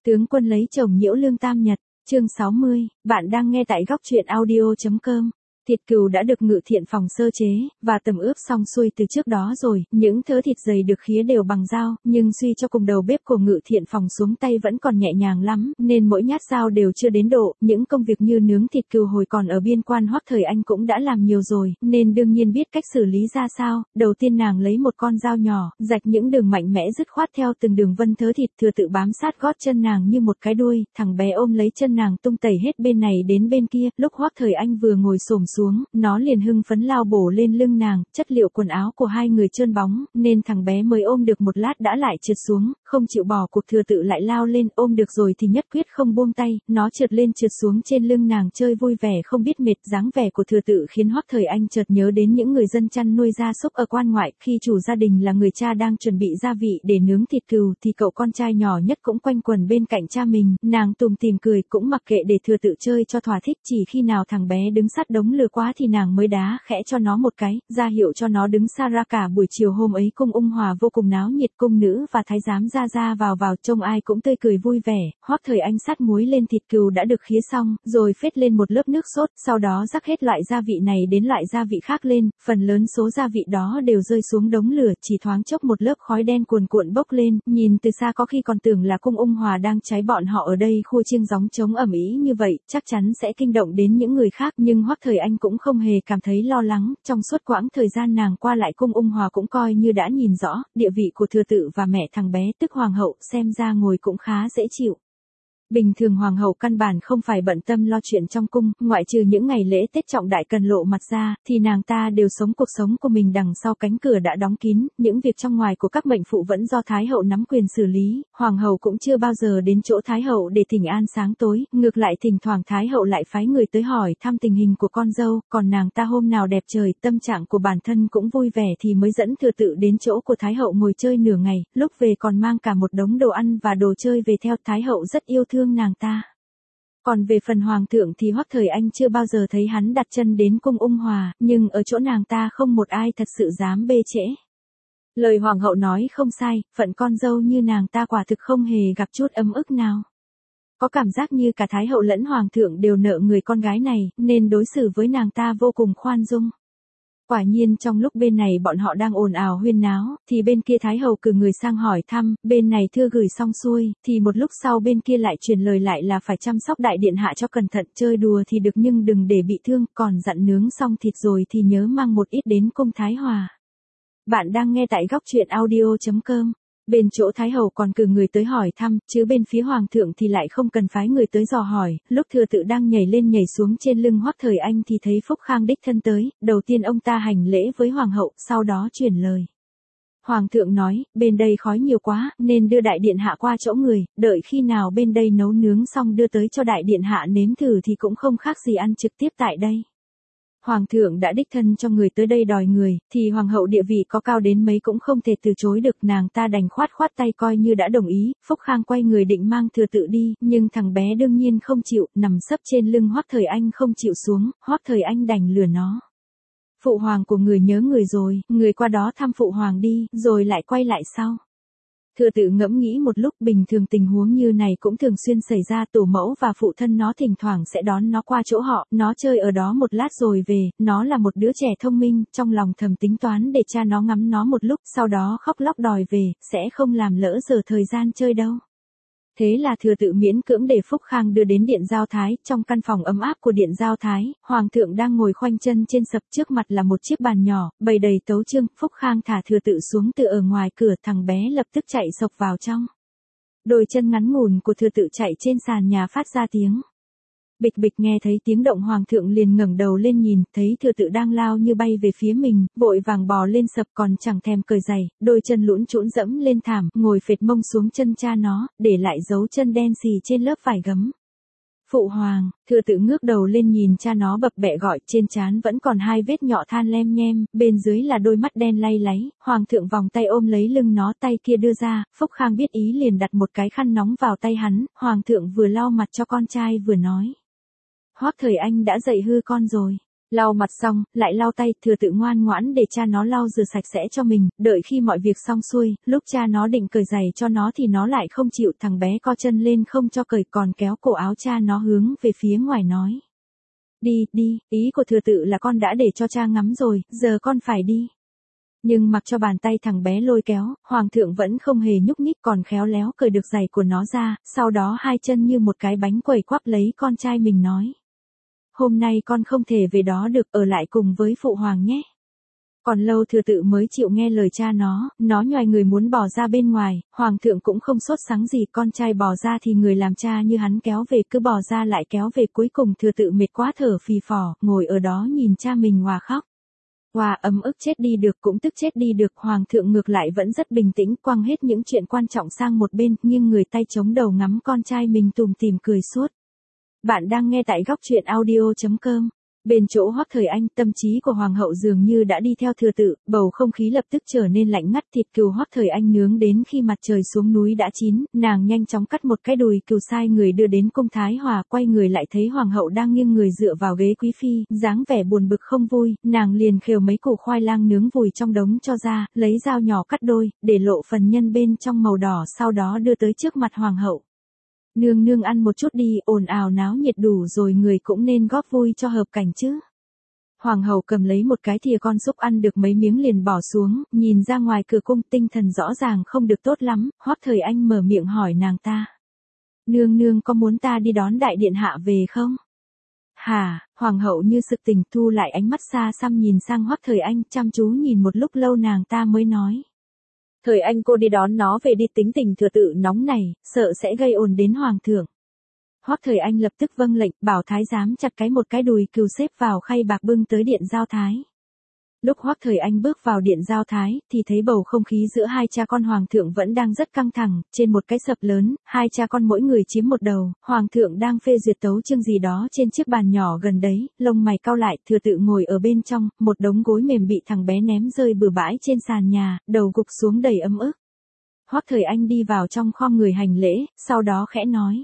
Tướng quân lấy chồng nhiễu lương tam nhật, chương 60, bạn đang nghe tại góc truyện audio.com. Thịt cừu đã được Ngự Thiện phòng sơ chế, và tẩm ướp xong xuôi từ trước đó rồi, những thớ thịt dày được khía đều bằng dao, nhưng suy cho cùng đầu bếp của Ngự Thiện phòng xuống tay vẫn còn nhẹ nhàng lắm, nên mỗi nhát dao đều chưa đến độ, những công việc như nướng thịt cừu hồi còn ở biên quan Hoắc Thời Anh cũng đã làm nhiều rồi, nên đương nhiên biết cách xử lý ra sao. Đầu tiên nàng lấy một con dao nhỏ, rạch những đường mạnh mẽ dứt khoát theo từng đường vân thớ thịt, Thừa Tự bám sát gót chân nàng như một cái đuôi, thằng bé ôm lấy chân nàng tung tẩy hết bên này đến bên kia, lúc Hoắc Thời Anh vừa ngồi xổm xuống, nó liền hưng phấn lao bổ lên lưng nàng, chất liệu quần áo của hai người trơn bóng, nên thằng bé mới ôm được một lát đã lại trượt xuống, không chịu bỏ cuộc. Thừa Tự lại lao lên, ôm được rồi thì nhất quyết không buông tay, nó trượt lên trượt xuống trên lưng nàng chơi vui vẻ không biết mệt. Dáng vẻ của Thừa Tự khiến Hoắc Thời Anh chợt nhớ đến những người dân chăn nuôi gia súc ở quan ngoại, khi chủ gia đình là người cha đang chuẩn bị gia vị để nướng thịt cừu thì cậu con trai nhỏ nhất cũng quanh quẩn bên cạnh cha mình, nàng tủm tỉm cười cũng mặc kệ để Thừa Tự chơi cho thỏa thích, chỉ khi nào thằng bé đứng sát đống lửa quá thì nàng mới đá khẽ cho nó một cái, ra hiệu cho nó đứng xa ra. Cả buổi chiều hôm ấy cung Ung Hòa vô cùng náo nhiệt, cung nữ và thái giám ra vào trông ai cũng tươi cười vui vẻ. Hoắc Thời Anh sát muối lên thịt cừu đã được khía xong, rồi phết lên một lớp nước sốt, sau đó rắc hết loại gia vị này đến loại gia vị khác lên, phần lớn số gia vị đó đều rơi xuống đống lửa, chỉ thoáng chốc một lớp khói đen cuồn cuộn bốc lên, nhìn từ xa có khi còn tưởng là cung Ung Hòa đang cháy. Bọn họ ở đây khua chiêng gióng trống ầm ĩ như vậy, chắc chắn sẽ kinh động đến những người khác, nhưng Hoắc Thời Anh cũng không hề cảm thấy lo lắng, trong suốt quãng thời gian nàng qua lại cung Ung Hòa cũng coi như đã nhìn rõ, địa vị của Thừa Tự và mẹ thằng bé tức hoàng hậu xem ra ngồi cũng khá dễ chịu. Bình thường hoàng hậu căn bản không phải bận tâm lo chuyện trong cung, ngoại trừ những ngày lễ Tết trọng đại cần lộ mặt ra, thì nàng ta đều sống cuộc sống của mình đằng sau cánh cửa đã đóng kín, những việc trong ngoài của các mệnh phụ vẫn do Thái hậu nắm quyền xử lý, hoàng hậu cũng chưa bao giờ đến chỗ Thái hậu để thỉnh an sáng tối, ngược lại thỉnh thoảng Thái hậu lại phái người tới hỏi thăm tình hình của con dâu, còn nàng ta hôm nào đẹp trời, tâm trạng của bản thân cũng vui vẻ thì mới dẫn Thừa Tự đến chỗ của Thái hậu ngồi chơi nửa ngày, lúc về còn mang cả một đống đồ ăn và đồ chơi về theo. Thái hậu rất yêu thương nàng ta. Còn về phần hoàng thượng thì Hoắc Thời Anh chưa bao giờ thấy hắn đặt chân đến cung Ung Hòa, nhưng ở chỗ nàng ta không một ai thật sự dám bê trễ. Lời hoàng hậu nói không sai, phận con dâu như nàng ta quả thực không hề gặp chút ấm ức nào. Có cảm giác như cả Thái hậu lẫn hoàng thượng đều nợ người con gái này, nên đối xử với nàng ta vô cùng khoan dung. Quả nhiên trong lúc bên này bọn họ đang ồn ào huyên náo, thì bên kia Thái hậu cử người sang hỏi thăm, bên này thưa gửi xong xuôi, thì một lúc sau bên kia lại truyền lời lại là phải chăm sóc đại điện hạ cho cẩn thận, chơi đùa thì được nhưng đừng để bị thương, còn dặn nướng xong thịt rồi thì nhớ mang một ít đến cung Thái Hòa. Bạn đang nghe tại góc truyện audio.com. Bên chỗ Thái hậu còn cử người tới hỏi thăm, chứ bên phía hoàng thượng thì lại không cần phái người tới dò hỏi. Lúc Thừa Tự đang nhảy lên nhảy xuống trên lưng Hoắc Thời Anh thì thấy Phúc Khang đích thân tới, đầu tiên ông ta hành lễ với hoàng hậu, sau đó truyền lời. Hoàng thượng nói, bên đây khói nhiều quá, nên đưa đại điện hạ qua chỗ người, đợi khi nào bên đây nấu nướng xong đưa tới cho đại điện hạ nếm thử thì cũng không khác gì ăn trực tiếp tại đây. Hoàng thượng đã đích thân cho người tới đây đòi người, thì hoàng hậu địa vị có cao đến mấy cũng không thể từ chối được, nàng ta đành khoát tay coi như đã đồng ý. Phúc Khang quay người định mang Thừa Tự đi, nhưng thằng bé đương nhiên không chịu, nằm sấp trên lưng Hoắc Thời Anh không chịu xuống, Hoắc Thời Anh đành lừa nó. Phụ hoàng của người nhớ người rồi, người qua đó thăm phụ hoàng đi, rồi lại quay lại sau. Thừa Tự ngẫm nghĩ một lúc, bình thường tình huống như này cũng thường xuyên xảy ra, tổ mẫu và phụ thân nó thỉnh thoảng sẽ đón nó qua chỗ họ, nó chơi ở đó một lát rồi về, nó là một đứa trẻ thông minh, trong lòng thầm tính toán để cha nó ngắm nó một lúc, sau đó khóc lóc đòi về, sẽ không làm lỡ giờ thời gian chơi đâu. Thế là Thừa Tự miễn cưỡng để Phúc Khang đưa đến điện Giao Thái, trong căn phòng ấm áp của điện Giao Thái, hoàng thượng đang ngồi khoanh chân trên sập, trước mặt là một chiếc bàn nhỏ, bày đầy tấu chương. Phúc Khang thả Thừa Tự xuống từ ở ngoài cửa, thằng bé lập tức chạy xộc vào trong. Đôi chân ngắn ngủn của Thừa Tự chạy trên sàn nhà phát ra tiếng bịch bịch, nghe thấy tiếng động hoàng thượng liền ngẩng đầu lên nhìn, thấy Thừa Tự đang lao như bay về phía mình, vội vàng bò lên sập còn chẳng thèm cởi giày, đôi chân lũn trũn dẫm lên thảm, ngồi phệt mông xuống chân cha nó, để lại dấu chân đen xì trên lớp vải gấm. Phụ hoàng, Thừa Tự ngước đầu lên nhìn cha nó bập bẹ gọi, trên trán vẫn còn hai vết nhọ than lem nhem, bên dưới là đôi mắt đen lay láy. Hoàng thượng vòng tay ôm lấy lưng nó, tay kia đưa ra, Phúc Khang biết ý liền đặt một cái khăn nóng vào tay hắn, hoàng thượng vừa lau mặt cho con trai vừa nói. Hoắc Thời Anh đã dạy hư con rồi. Lau mặt xong, lại lau tay, Thừa Tự ngoan ngoãn để cha nó lau rửa sạch sẽ cho mình, đợi khi mọi việc xong xuôi, lúc cha nó định cởi giày cho nó thì nó lại không chịu, thằng bé co chân lên không cho cởi còn kéo cổ áo cha nó hướng về phía ngoài nói. Đi, đi, ý của Thừa Tự là con đã để cho cha ngắm rồi, giờ con phải đi. Nhưng mặc cho bàn tay thằng bé lôi kéo, Hoàng thượng vẫn không hề nhúc nhích còn khéo léo cởi được giày của nó ra, sau đó hai chân như một cái bánh quẩy quắp lấy con trai mình nói. Hôm nay con không thể về đó được, ở lại cùng với phụ hoàng nhé. Còn lâu Thừa Tự mới chịu nghe lời cha nó nhoài người muốn bỏ ra bên ngoài, Hoàng thượng cũng không sốt sắng gì, con trai bỏ ra thì người làm cha như hắn kéo về, cứ bỏ ra lại kéo về, cuối cùng Thừa Tự mệt quá thở phì phò, ngồi ở đó nhìn cha mình òa khóc. Òa ấm ức chết đi được cũng tức chết đi được, Hoàng thượng ngược lại vẫn rất bình tĩnh, quăng hết những chuyện quan trọng sang một bên, nhưng người tay chống đầu ngắm con trai mình tủm tỉm cười suốt. Bạn đang nghe tại góc truyện audio.com. Bên chỗ Hoắc Thời Anh, tâm trí của Hoàng hậu dường như đã đi theo Thừa Tự, bầu không khí lập tức trở nên lạnh ngắt, thịt cừu Hoắc Thời Anh nướng đến khi mặt trời xuống núi đã chín, nàng nhanh chóng cắt một cái đùi cừu sai người đưa đến cung Thái Hòa, quay người lại thấy Hoàng hậu đang nghiêng người dựa vào ghế quý phi, dáng vẻ buồn bực không vui, nàng liền khều mấy củ khoai lang nướng vùi trong đống cho ra, lấy dao nhỏ cắt đôi, để lộ phần nhân bên trong màu đỏ, sau đó đưa tới trước mặt Hoàng hậu. Nương nương ăn một chút đi, ồn ào náo nhiệt đủ rồi, người cũng nên góp vui cho hợp cảnh chứ. Hoàng hậu cầm lấy một cái thìa con súp ăn được mấy miếng liền bỏ xuống, nhìn ra ngoài cửa cung, tinh thần rõ ràng không được tốt lắm, Hoắc Thời Anh mở miệng hỏi nàng ta. Nương nương có muốn ta đi đón đại điện hạ về không? Hả, Hoàng hậu như sực tỉnh, thu lại ánh mắt xa xăm nhìn sang Hoắc Thời Anh, chăm chú nhìn một lúc lâu nàng ta mới nói. Thời Anh cô đi đón nó về đi, tính tình Thừa Tự nóng này, sợ sẽ gây ồn đến Hoàng thượng. Hoắc Thời Anh lập tức vâng lệnh, bảo thái giám chặt một cái đùi cừu xếp vào khay bạc bưng tới điện giao thái. Lúc Hoắc Thời Anh bước vào điện giao thái, thì thấy bầu không khí giữa hai cha con Hoàng thượng vẫn đang rất căng thẳng, trên một cái sập lớn, hai cha con mỗi người chiếm một đầu, Hoàng thượng đang phê duyệt tấu chương gì đó trên chiếc bàn nhỏ gần đấy, lông mày cau lại, Thừa Tự ngồi ở bên trong, một đống gối mềm bị thằng bé ném rơi bừa bãi trên sàn nhà, đầu gục xuống đầy ấm ức. Hoắc Thời Anh đi vào trong khom người hành lễ, sau đó khẽ nói.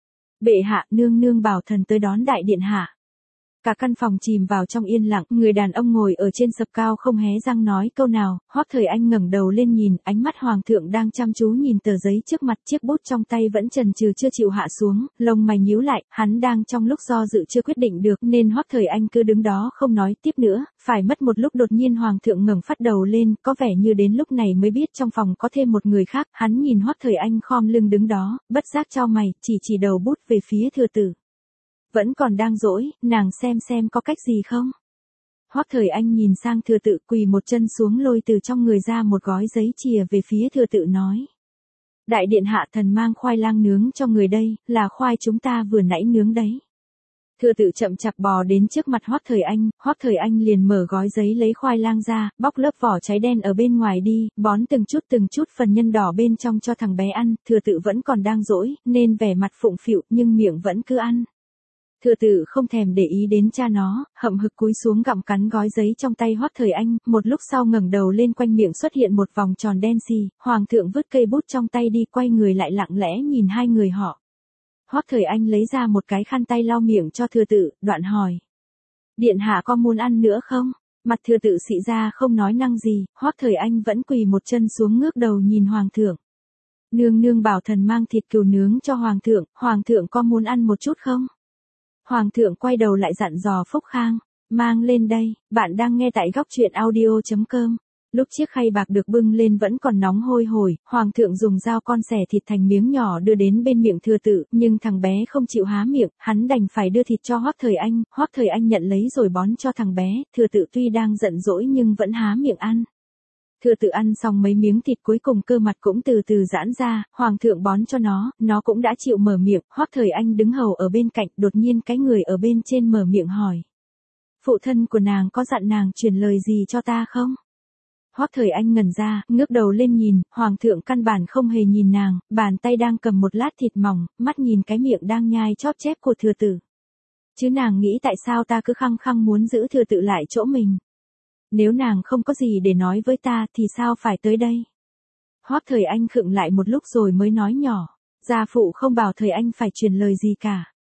Bệ hạ, nương nương bảo thần tới đón đại điện hạ. Cả căn phòng chìm vào trong yên lặng, người đàn ông ngồi ở trên sập cao không hé răng nói câu nào, Hoắc Thời Anh ngẩng đầu lên nhìn, ánh mắt Hoàng thượng đang chăm chú nhìn tờ giấy trước mặt, chiếc bút trong tay vẫn chần chừ chưa chịu hạ xuống, lông mày nhíu lại, hắn đang trong lúc do dự chưa quyết định được, nên Hoắc Thời Anh cứ đứng đó không nói tiếp nữa, phải mất một lúc đột nhiên Hoàng thượng ngẩng phát đầu lên, có vẻ như đến lúc này mới biết trong phòng có thêm một người khác, hắn nhìn Hoắc Thời Anh khom lưng đứng đó, bất giác chau mày, chỉ đầu bút về phía Thừa Tự. Vẫn còn đang dỗi, nàng xem có cách gì không? Hoắc Thời Anh nhìn sang Thừa Tự, quỳ một chân xuống lôi từ trong người ra một gói giấy chìa về phía Thừa Tự nói. Đại điện hạ, thần mang khoai lang nướng cho người đây, là khoai chúng ta vừa nãy nướng đấy. Thừa Tự chậm chạp bò đến trước mặt Hoắc Thời Anh liền mở gói giấy lấy khoai lang ra, bóc lớp vỏ cháy đen ở bên ngoài đi, bón từng chút phần nhân đỏ bên trong cho thằng bé ăn, Thừa Tự vẫn còn đang dỗi, nên vẻ mặt phụng phịu, nhưng miệng vẫn cứ ăn. Thừa Tự không thèm để ý đến cha nó, hậm hực cúi xuống gặm cắn gói giấy trong tay Hoắc Thời Anh, một lúc sau ngẩng đầu lên, quanh miệng xuất hiện một vòng tròn đen xì, Hoàng thượng vứt cây bút trong tay đi, quay người lại lặng lẽ nhìn hai người họ. Hoắc Thời Anh lấy ra một cái khăn tay lau miệng cho Thừa Tự, đoạn hỏi. Điện hạ có muốn ăn nữa không? Mặt Thừa Tự xị ra không nói năng gì, Hoắc Thời Anh vẫn quỳ một chân xuống ngước đầu nhìn Hoàng thượng. Nương nương bảo thần mang thịt cừu nướng cho Hoàng thượng có muốn ăn một chút không? Hoàng thượng quay đầu lại dặn dò Phúc Khang, mang lên đây, bạn đang nghe tại góc truyện audio.com. Lúc chiếc khay bạc được bưng lên vẫn còn nóng hôi hổi, Hoàng thượng dùng dao con xẻ thịt thành miếng nhỏ đưa đến bên miệng Thừa Tự, nhưng thằng bé không chịu há miệng, hắn đành phải đưa thịt cho Hoắc Thời Anh nhận lấy rồi bón cho thằng bé, Thừa Tự tuy đang giận dỗi nhưng vẫn há miệng ăn. Thừa Tự ăn xong mấy miếng thịt cuối cùng cơ mặt cũng từ từ giãn ra, Hoàng thượng bón cho nó cũng đã chịu mở miệng, Hoắc Thời Anh đứng hầu ở bên cạnh, đột nhiên cái người ở bên trên mở miệng hỏi. Phụ thân của nàng có dặn nàng truyền lời gì cho ta không? Hoắc Thời Anh ngẩn ra, ngước đầu lên nhìn, Hoàng thượng căn bản không hề nhìn nàng, bàn tay đang cầm một lát thịt mỏng, mắt nhìn cái miệng đang nhai chóp chép của Thừa Tự. Chứ nàng nghĩ tại sao ta cứ khăng khăng muốn giữ Thừa Tự lại chỗ mình? Nếu nàng không có gì để nói với ta thì sao phải tới đây? Hoắc Thời Anh khựng lại một lúc rồi mới nói nhỏ. Gia phụ không bảo Thời Anh phải truyền lời gì cả.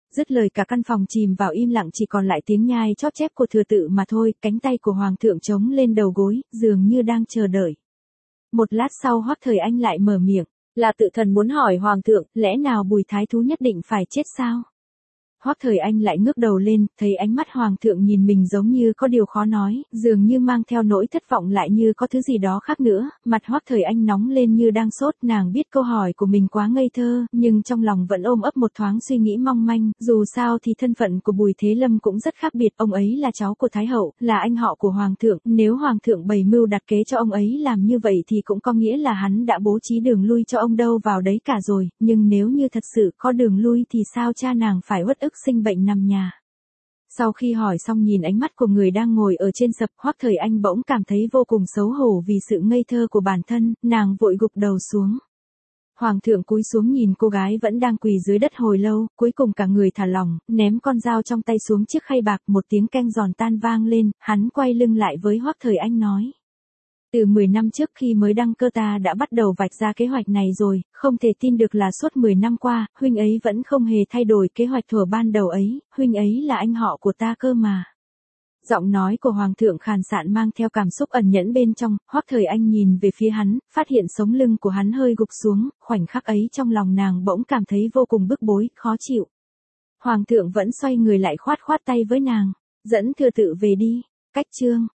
Dứt lời cả căn phòng chìm vào im lặng, chỉ còn lại tiếng nhai chóp chép của thừa tự mà thôi, cánh tay của hoàng thượng chống lên đầu gối, dường như đang chờ đợi. Một lát sau Hoắc Thời Anh lại mở miệng, là tự thần muốn hỏi hoàng thượng, lẽ nào Bùi Thái Thú nhất định phải chết sao? Hoắc Thời Anh lại ngước đầu lên, thấy ánh mắt hoàng thượng nhìn mình giống như có điều khó nói, dường như mang theo nỗi thất vọng lại như có thứ gì đó khác nữa, mặt Hoắc Thời Anh nóng lên như đang sốt, nàng biết câu hỏi của mình quá ngây thơ, nhưng trong lòng vẫn ôm ấp một thoáng suy nghĩ mong manh, dù sao thì thân phận của Bùi Thế Lâm cũng rất khác biệt, ông ấy là cháu của Thái Hậu, là anh họ của hoàng thượng, nếu hoàng thượng bày mưu đặt kế cho ông ấy làm như vậy thì cũng có nghĩa là hắn đã bố trí đường lui cho ông đâu vào đấy cả rồi, nhưng nếu như thật sự có đường lui thì sao cha nàng phải uất ức sinh bệnh nằm nhà. Sau khi hỏi xong nhìn ánh mắt của người đang ngồi ở trên sập, Hoắc Thời Anh bỗng cảm thấy vô cùng xấu hổ vì sự ngây thơ của bản thân, nàng vội gục đầu xuống. Hoàng thượng cúi xuống nhìn cô gái vẫn đang quỳ dưới đất hồi lâu, cuối cùng cả người thả lỏng, ném con dao trong tay xuống chiếc khay bạc, một tiếng keng giòn tan vang lên, hắn quay lưng lại với Hoắc Thời Anh nói. Từ 10 năm trước khi mới đăng cơ ta đã bắt đầu vạch ra kế hoạch này rồi, không thể tin được là suốt 10 năm qua, huynh ấy vẫn không hề thay đổi kế hoạch thuở ban đầu ấy, huynh ấy là anh họ của ta cơ mà. Giọng nói của hoàng thượng khàn sạn mang theo cảm xúc ẩn nhẫn bên trong, Hoắc Thời Anh nhìn về phía hắn, phát hiện sống lưng của hắn hơi gục xuống, khoảnh khắc ấy trong lòng nàng bỗng cảm thấy vô cùng bức bối, khó chịu. Hoàng thượng vẫn xoay người lại khoát khoát tay với nàng, dẫn thừa tự về đi, cách chương.